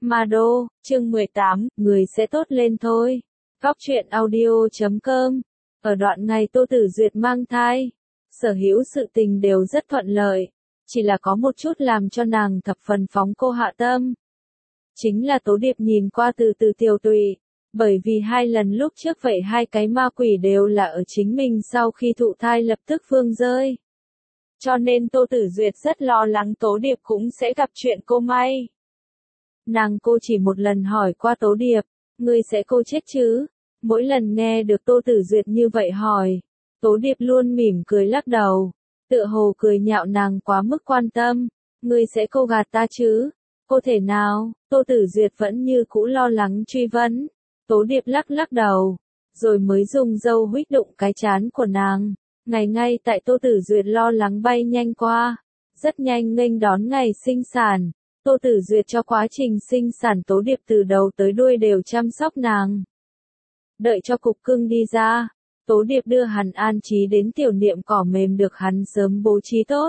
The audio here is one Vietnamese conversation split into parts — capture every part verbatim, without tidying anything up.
Ma Đô, chương mười tám, người sẽ tốt lên thôi. Góc truyện audio chấm com. Ở đoạn ngày Tô Tử Duyệt mang thai, sở hữu sự tình đều rất thuận lợi, chỉ là có một chút làm cho nàng thập phần phóng cô hạ tâm. Chính là Tố Điệp nhìn qua từ từ tiều tụy, bởi vì hai lần lúc trước vậy hai cái ma quỷ đều là ở chính mình sau khi thụ thai lập tức vương rơi. Cho nên Tô Tử Duyệt rất lo lắng Tố Điệp cũng sẽ gặp chuyện cô may. Nàng cô chỉ một lần hỏi qua Tố Điệp, ngươi sẽ cô chết chứ? Mỗi lần nghe được Tô Tử Duyệt như vậy hỏi, Tố Điệp luôn mỉm cười lắc đầu, tựa hồ cười nhạo nàng quá mức quan tâm, ngươi sẽ cô gạt ta chứ? Cô thể nào? Tô Tử Duyệt vẫn như cũ lo lắng truy vấn. Tố Điệp lắc lắc đầu, rồi mới dùng dâu huých đụng cái trán của nàng. Ngày ngay tại Tô Tử Duyệt lo lắng bay nhanh qua, rất nhanh nghênh đón ngày sinh sản. Tô Tử Duyệt cho quá trình sinh sản Tố Điệp từ đầu tới đuôi đều chăm sóc nàng. Đợi cho cục cưng đi ra, Tố Điệp đưa hắn an trí đến tiểu niệm cỏ mềm được hắn sớm bố trí tốt.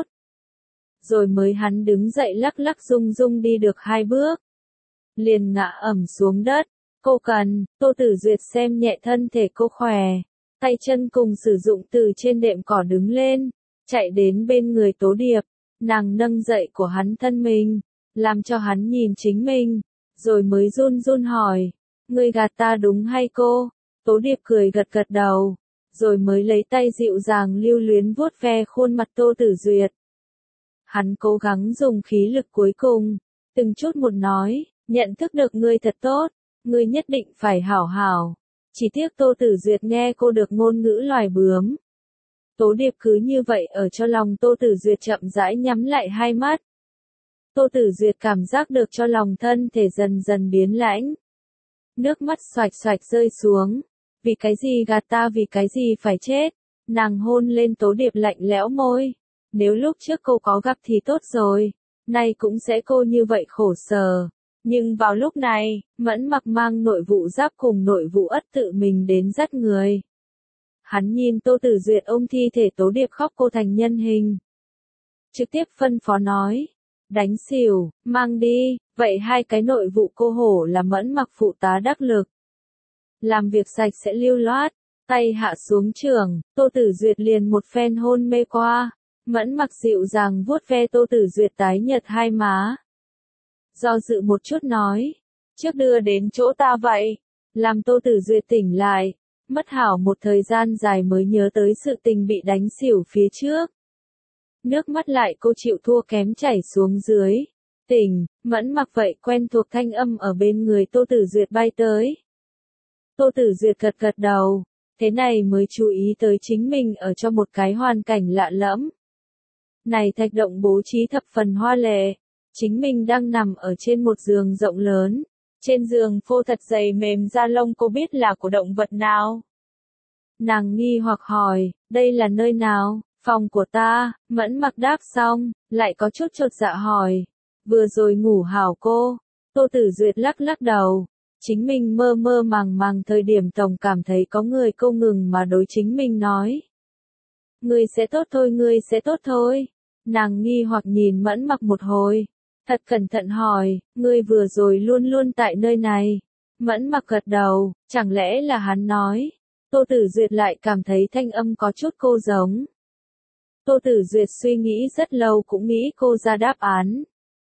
Rồi mới hắn đứng dậy lắc lắc rung rung đi được hai bước. Liền ngã ẩm xuống đất. Cô cần, Tô Tử Duyệt xem nhẹ thân thể cô khỏe. Tay chân cùng sử dụng từ trên đệm cỏ đứng lên, chạy đến bên người Tố Điệp. Nàng nâng dậy của hắn thân mình, làm cho hắn nhìn chính mình, rồi mới run run hỏi, ngươi gạt ta đúng hay cô? Tố Điệp cười gật gật đầu, rồi mới lấy tay dịu dàng lưu luyến vuốt ve khuôn mặt Tô Tử Duyệt. Hắn cố gắng dùng khí lực cuối cùng, từng chút một nói, nhận thức được ngươi thật tốt, ngươi nhất định phải hảo hảo. Chỉ tiếc Tô Tử Duyệt nghe cô được ngôn ngữ loài bướm. Tố Điệp cứ như vậy ở cho lòng Tô Tử Duyệt chậm rãi nhắm lại hai mắt. Tô Tử Duyệt cảm giác được cho lòng thân thể dần dần biến lãnh. Nước mắt xoạch xoạch rơi xuống. Vì cái gì gạt ta, vì cái gì phải chết? Nàng hôn lên Tố Điệp lạnh lẽo môi. Nếu lúc trước cô có gặp thì tốt rồi, nay cũng sẽ cô như vậy khổ sở. Nhưng vào lúc này, Mẫn Mặc mang nội vụ giáp cùng nội vụ ất tự mình đến dắt người. Hắn nhìn Tô Tử Duyệt ôm thi thể Tố Điệp khóc cô thành nhân hình. Trực tiếp phân phó nói, đánh xỉu, mang đi, vậy hai cái nội vụ cô hổ là Mẫn Mặc phụ tá đắc lực. Làm việc sạch sẽ lưu loát, tay hạ xuống trường, Tô Tử Duyệt liền một phen hôn mê qua. Mẫn Mặc dịu dàng vuốt ve Tô Tử Duyệt tái nhợt hai má. Do dự một chút nói, trước đưa đến chỗ ta vậy, làm Tô Tử Duyệt tỉnh lại, mất hảo một thời gian dài mới nhớ tới sự tình bị đánh xỉu phía trước. Nước mắt lại cô chịu thua kém chảy xuống dưới. Tỉnh, Mẫn Mặc vậy quen thuộc thanh âm ở bên người Tô Tử Duyệt bay tới. Tô Tử Duyệt gật gật đầu, thế này mới chú ý tới chính mình ở trong một cái hoàn cảnh lạ lẫm. Này thạch động bố trí thập phần hoa lệ, chính mình đang nằm ở trên một giường rộng lớn, trên giường phô thật dày mềm da lông, cô biết là của động vật nào? Nàng nghi hoặc hỏi, đây là nơi nào? Phòng của ta. Mẫn Mặc đáp xong, lại có chút chột dạ hỏi, vừa rồi ngủ hảo cô? Tô Tử Duyệt lắc lắc đầu, chính mình mơ mơ màng màng thời điểm tổng cảm thấy có người không ngừng mà đối chính mình nói. Ngươi sẽ tốt thôi, ngươi sẽ tốt thôi. Nàng nghi hoặc nhìn Mẫn Mặc một hồi, thật cẩn thận hỏi, ngươi vừa rồi luôn luôn tại nơi này. Mẫn Mặc gật đầu, chẳng lẽ là hắn nói? Tô Tử Duyệt lại cảm thấy thanh âm có chút cô giống. Tô Tử Duyệt suy nghĩ rất lâu cũng nghĩ cô ra đáp án.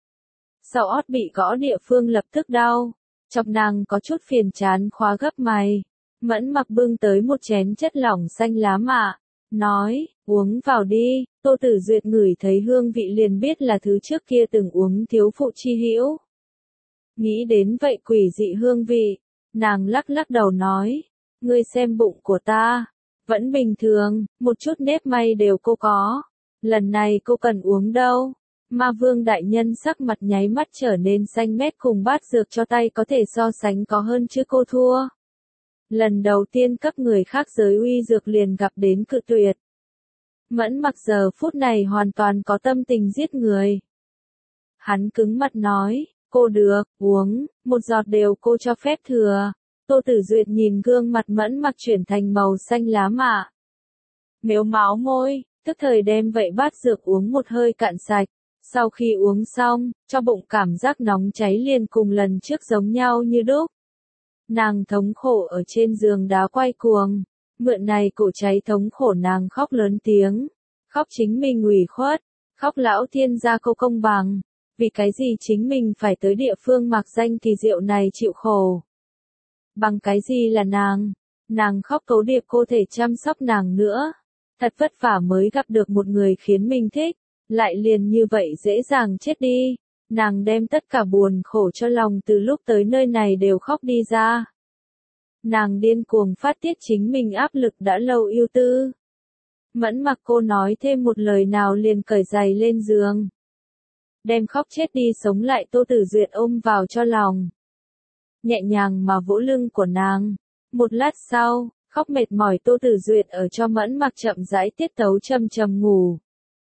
Sau ót bị gõ địa phương lập tức đau, chọc nàng có chút phiền chán khóa gấp mày. Mẫn Mặc bưng tới một chén chất lỏng xanh lá mạ, nói, uống vào đi. Tô Tử Duyệt ngửi thấy hương vị liền biết là thứ trước kia từng uống thiếu phụ chi hữu. Nghĩ đến vậy quỷ dị hương vị, nàng lắc lắc đầu nói, ngươi xem bụng của ta, vẫn bình thường, một chút nếp may đều cô có. Lần này cô cần uống đâu? Ma Vương đại nhân sắc mặt nháy mắt trở nên xanh mét, cùng bát dược cho tay có thể so sánh có hơn chứ cô thua. Lần đầu tiên cấp người khác giới uy dược liền gặp đến cự tuyệt. Mẫn Mặc giờ phút này hoàn toàn có tâm tình giết người. Hắn cứng mặt nói, cô được, uống, một giọt đều cô cho phép thừa. Tô Tử Duyệt nhìn gương mặt Mẫn Mặc chuyển thành màu xanh lá mạ. Mếu máo môi, tức thời đem vậy bát dược uống một hơi cạn sạch, Sau khi uống xong, cho bụng cảm giác nóng cháy liền cùng lần trước giống nhau như đúc. Nàng thống khổ ở trên giường đá quay cuồng, mượn này cổ cháy thống khổ nàng khóc lớn tiếng, khóc chính mình ủy khuất, khóc lão thiên gia cô công bằng, vì cái gì chính mình phải tới địa phương mạc danh kỳ diệu này chịu khổ. Bằng cái gì là nàng, nàng khóc Tố Điệp cô thể chăm sóc nàng nữa, thật vất vả mới gặp được một người khiến mình thích, lại liền như vậy dễ dàng chết đi. Nàng đem tất cả buồn khổ cho lòng từ lúc tới nơi này đều khóc đi ra. Nàng điên cuồng phát tiết chính mình áp lực đã lâu yêu tư. Mẫn Mặc cô nói thêm một lời nào liền cởi giày lên giường. Đem khóc chết đi sống lại Tô Tử Duyệt ôm vào cho lòng. Nhẹ nhàng mà vỗ lưng của nàng. Một lát sau, khóc mệt mỏi Tô Tử Duyệt ở cho Mẫn Mặc chậm rãi tiết tấu châm chầm ngủ.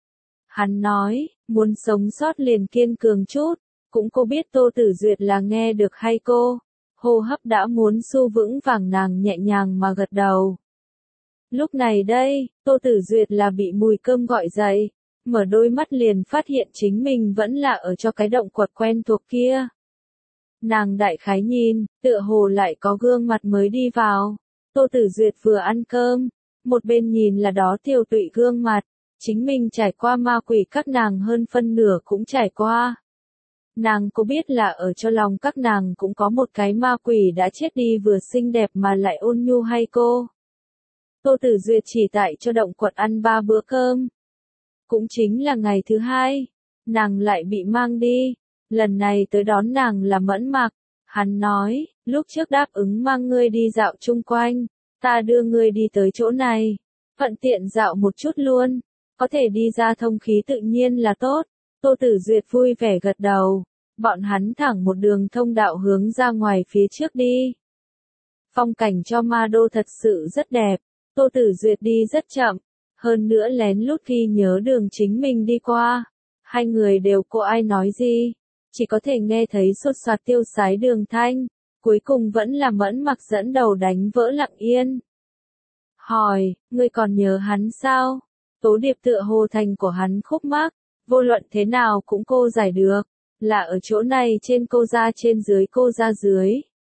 Hắn nói, muốn sống sót liền kiên cường chút, cũng cô biết Tô Tử Duyệt là nghe được hay cô, hô hấp đã muốn xu vững vàng nàng nhẹ nhàng mà gật đầu. Lúc này đây, Tô Tử Duyệt là bị mùi cơm gọi dậy, mở đôi mắt liền phát hiện chính mình vẫn là ở cho cái động quật quen thuộc kia. Nàng đại khái nhìn, tựa hồ lại có gương mặt mới đi vào, Tô Tử Duyệt vừa ăn cơm, một bên nhìn là đó tiêu tụy gương mặt. Chính mình trải qua ma quỷ các nàng hơn phân nửa cũng trải qua. Nàng có biết là ở cho lòng các nàng cũng có một cái ma quỷ đã chết đi vừa xinh đẹp mà lại ôn nhu hay cô. Tô Tử Duyệt chỉ tại cho động quật ăn ba bữa cơm. Cũng chính là ngày thứ hai, nàng lại bị mang đi. Lần này tới đón nàng là Mẫn Mặc. Hắn nói, lúc trước đáp ứng mang ngươi đi dạo chung quanh, ta đưa ngươi đi tới chỗ này. Thuận tiện dạo một chút luôn. Có thể đi ra thông khí tự nhiên là tốt. Tô Tử Duyệt vui vẻ gật đầu. Bọn hắn thẳng một đường thông đạo hướng ra ngoài phía trước đi. Phong cảnh cho Ma Đô thật sự rất đẹp. Tô Tử Duyệt đi rất chậm. Hơn nữa lén lút ghi nhớ đường chính mình đi qua. Hai người đều cô ai nói gì. Chỉ có thể nghe thấy sột soạt tiêu sái đường thanh. Cuối cùng vẫn là Mẫn Mặc dẫn đầu đánh vỡ lặng yên. Hỏi, ngươi còn nhớ hắn sao? Tố Điệp tựa hồ thành của hắn khúc mắc, vô luận thế nào cũng cô giải được, là ở chỗ này trên cô ra trên dưới cô ra dưới.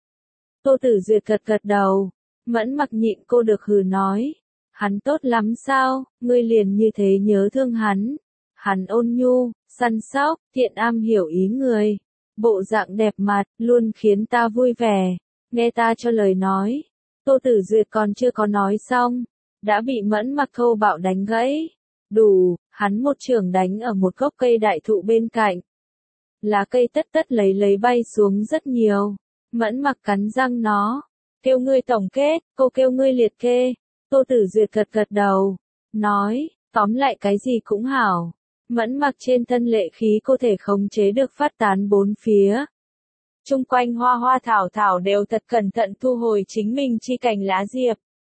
Tô Tử Duyệt gật gật đầu, Mẫn Mặc nhịn cô được hừ nói, hắn tốt lắm sao, ngươi liền như thế nhớ thương hắn, hắn ôn nhu, săn sóc, thiện am hiểu ý người, bộ dạng đẹp mặt, luôn khiến ta vui vẻ, nghe ta cho lời nói. Tô Tử Duyệt còn chưa có nói xong. Đã bị Mẫn Mặc thô bạo đánh gãy. Đủ, hắn một chưởng đánh ở một gốc cây đại thụ bên cạnh. Lá cây tất tất lấy lấy bay xuống rất nhiều. Mẫn Mặc cắn răng nó. Kêu ngươi tổng kết, cô kêu ngươi liệt kê. Tô Tử Duyệt gật gật đầu. Nói, tóm lại cái gì cũng hảo. Mẫn Mặc trên thân lệ khí cô thể khống chế được phát tán bốn phía. Trung quanh hoa hoa thảo thảo đều thật cẩn thận thu hồi chính mình chi cành lá diệp.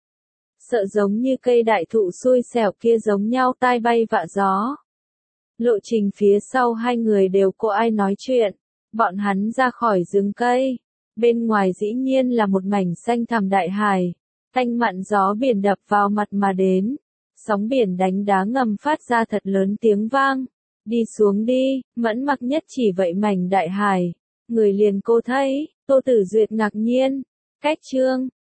Sợ giống như cây đại thụ xui xẻo kia giống nhau tai bay vạ gió. Lộ trình phía sau hai người đều cô ai nói chuyện, bọn hắn ra khỏi rừng cây. Bên ngoài dĩ nhiên là một mảnh xanh thẳm đại hải, tanh mặn gió biển đập vào mặt mà đến. Sóng biển đánh đá ngầm phát ra thật lớn tiếng vang. Đi xuống đi, Mẫn Mặc nhất chỉ vậy mảnh đại hải. Người liền cô thấy, Tô Tử Duyệt ngạc nhiên. Cách chương